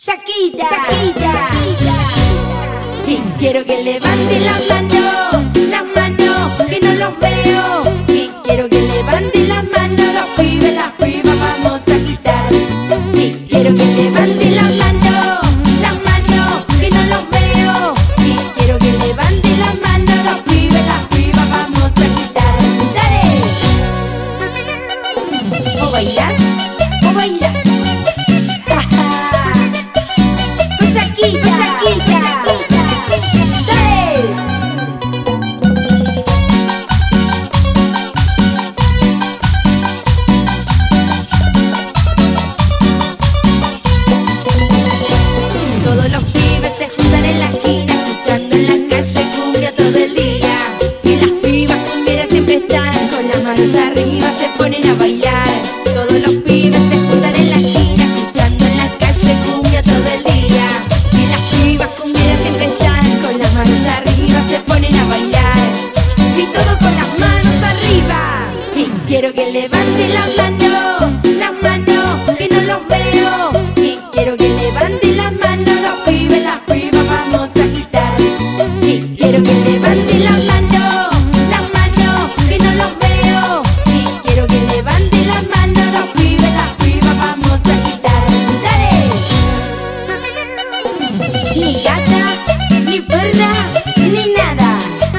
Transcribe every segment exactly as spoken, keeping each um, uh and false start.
Shakira, Shakira, Shakira. Y quiero que levante las manos, las manos, que no los veo. Y quiero que levante las manos, los pibes, las pibas, vamos a quitar. Y quiero que levante las manos, las manos, que no los veo. Y quiero que levante las manos, los pibes, las pibas, vamos a quitar. ¡Dale! O bailar, o bailar. Shakira, Shakira, ¡dale! Todos los pibes se juntan en la esquina, escuchando en la calle cumbia todo el día. Y las pibas cumbieras siempre están con las manos arriba, se ponen a bailar. Todos los pibes se juntan en la esquina, escuchando en la calle cumbia todo el día. Y las pibas cumbieras siempre están con las manos arriba, se ponen a bailar. Y todo con las manos arriba. Y quiero que levante las manos, las manos, que no los veo. Y quiero que levante las manos, los pibes, las pibas, vamos a quitar. Y quiero que levante las manos, las manos, que no los veo. Y quiero que levante las manos, los pibes, las pibas, vamos a quitar. ¡Dale! Ni gata, ni perra, ni nada.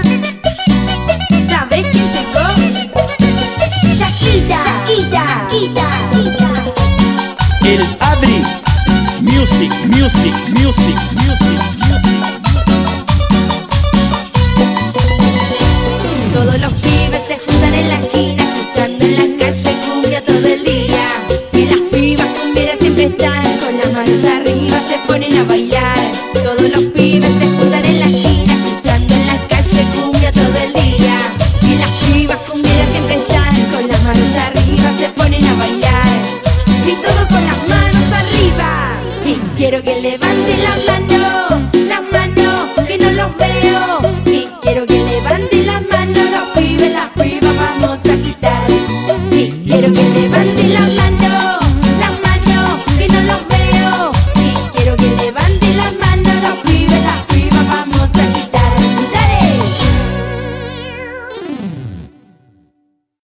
¿Sabes quién llegó? Shakira, Shakira, Shakira. El Adri. Music, music, music, music, music. Todos los pibes se juntan en la esquina, escuchando en la calle cumbia todo el día. Y las pibas cumbieras siempre están con las manos arriba, se ponen a bailar. Todos los pibes se juntan en la esquina, escuchando en la calle cumbia todo el día. Y las pibas cumbieras siempre están con las manos arriba, se ponen a bailar. Y todo con las manos arriba. Y quiero que levante las manos.